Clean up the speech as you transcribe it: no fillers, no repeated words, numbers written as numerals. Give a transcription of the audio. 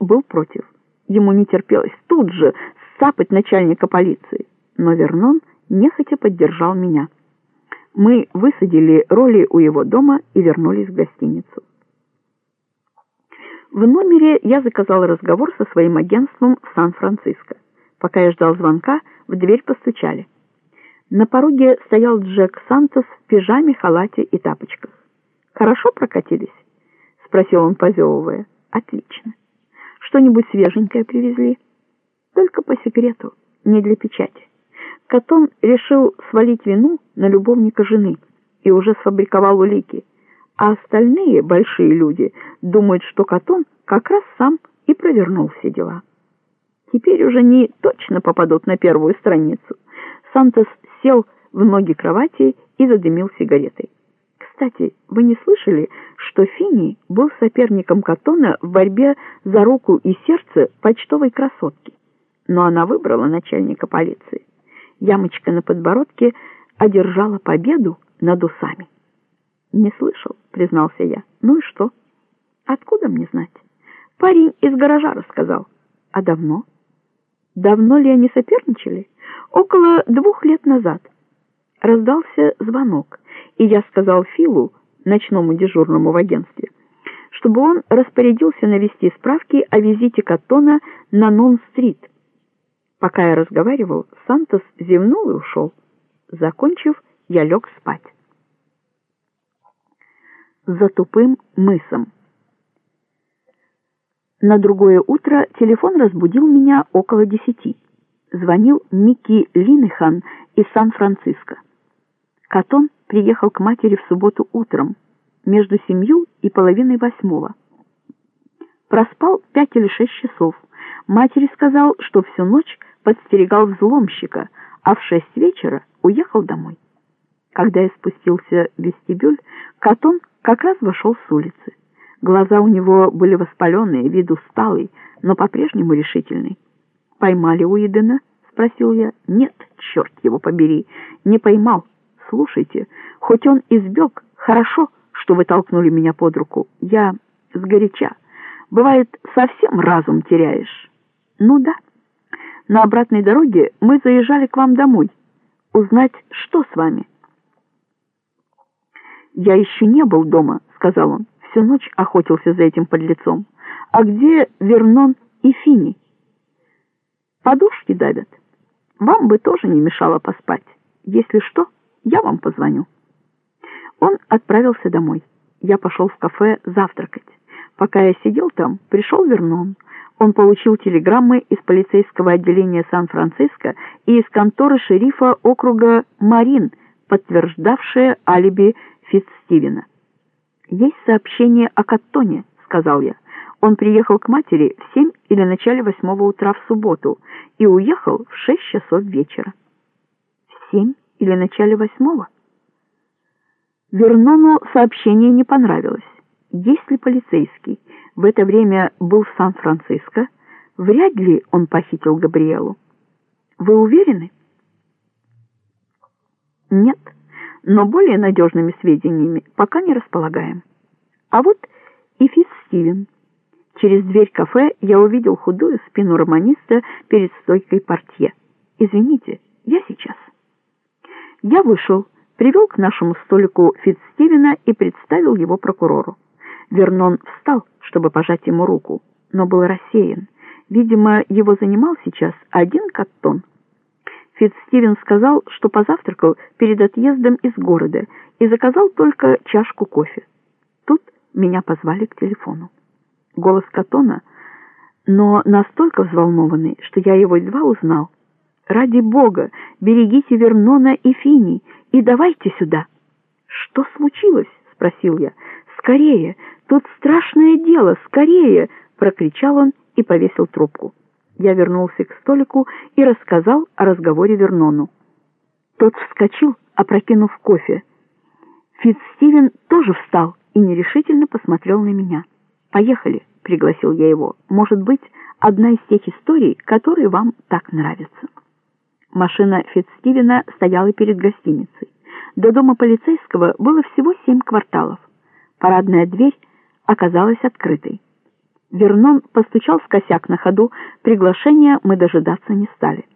был против. Ему не терпелось тут же сцапать начальника полиции, но Вернон нехотя поддержал меня. Мы высадили Роли у его дома и вернулись в гостиницу. В номере я заказал разговор со своим агентством в Сан-Франциско. Пока я ждал звонка, в дверь постучали. На пороге стоял Джек Сантос в пижаме, халате и тапочках. «Хорошо прокатились?» — спросил он, позевывая. «Отлично. Что-нибудь свеженькое привезли?» «Только по секрету, не для печати. Каттон решил свалить вину на любовника жены и уже сфабриковал улики, а остальные большие люди думают, что Каттон как раз сам и провернул все дела. Теперь уже не точно попадут на первую страницу». Сантос сел в ноги кровати и задымил сигаретой. «Кстати, вы не слышали, что Финни был соперником Каттона в борьбе за руку и сердце почтовой красотки? Но она выбрала начальника полиции. Ямочка на подбородке одержала победу над усами». «Не слышал», — признался я. «Ну и что?» «Откуда мне знать? Парень из гаража рассказал». «А давно?» «Давно ли они соперничали?» «Около 2 лет назад». Раздался звонок, и я сказал Филу, ночному дежурному в агентстве, чтобы он распорядился навести справки о визите Каттона на Нон-стрит. Пока я разговаривал, Сантос зевнул и ушел. Закончив, я лег спать. За тупым мысом. На другое утро телефон разбудил меня около 10. Звонил Микки Линнехан из Сан-Франциско. Каттон приехал к матери в субботу утром, между 7 и половиной 8. Проспал 5 или 6 часов. Матери сказал, что всю ночь подстерегал взломщика, а в 6 вечера уехал домой. Когда я спустился в вестибюль, Каттон как раз вошел с улицы. Глаза у него были воспаленные, вид усталый, но по-прежнему решительный. «Поймали Уидена?» — спросил я. «Нет, черт его побери, не поймал. Слушайте, хоть он избег, хорошо, что вы толкнули меня под руку. Я сгоряча. Бывает, совсем разум теряешь». «Ну да. На обратной дороге мы заезжали к вам домой. Узнать, что с вами». «Я еще не был дома», — сказал он. «Всю ночь охотился за этим подлецом. А где Вернон и Финни?» «Подушки давят. Вам бы тоже не мешало поспать. Если что, я вам позвоню». Он отправился домой. Я пошел в кафе завтракать. Пока я сидел там, пришел Вернон. Он получил телеграммы из полицейского отделения Сан-Франциско и из конторы шерифа округа Марин, подтверждавшие алиби Фитцстивена. «Есть сообщение о Каттоне», — сказал я. «Он приехал к матери в 7 или начале 8 утра в субботу и уехал в 6 часов вечера». «В 7 или начале 8?» Вернону сообщение не понравилось. Если полицейский в это время был в Сан-Франциско, вряд ли он похитил Габриэлу. «Вы уверены?» «Нет, но более надежными сведениями пока не располагаем». А вот и Фитцстивен. Через дверь кафе я увидел худую спину романиста перед стойкой портье. «Извините, я сейчас». Я вышел, привел к нашему столику Фитцстивена и представил его прокурору. Вернон встал, чтобы пожать ему руку, но был рассеян. Видимо, его занимал сейчас один Каттон. Фитцстивен сказал, что позавтракал перед отъездом из города и заказал только чашку кофе. Тут меня позвали к телефону. Голос Каттона, но настолько взволнованный, что я его едва узнал. «Ради Бога, берегите Вернона и Финни и давайте сюда». «Что случилось?» — спросил я. «Скорее! Тут страшное дело! Скорее!» — прокричал он и повесил трубку. Я вернулся к столику и рассказал о разговоре Вернону. Тот вскочил, опрокинув кофе. Фитцстивен тоже встал и нерешительно посмотрел на меня. «Поехали», — пригласил я его. «Может быть, одна из тех историй, которые вам так нравятся». Машина Фитцстивена стояла перед гостиницей. До дома полицейского было всего 7 кварталов. Парадная дверь оказалась открытой. Вернон постучал в косяк на ходу, приглашения мы дожидаться не стали.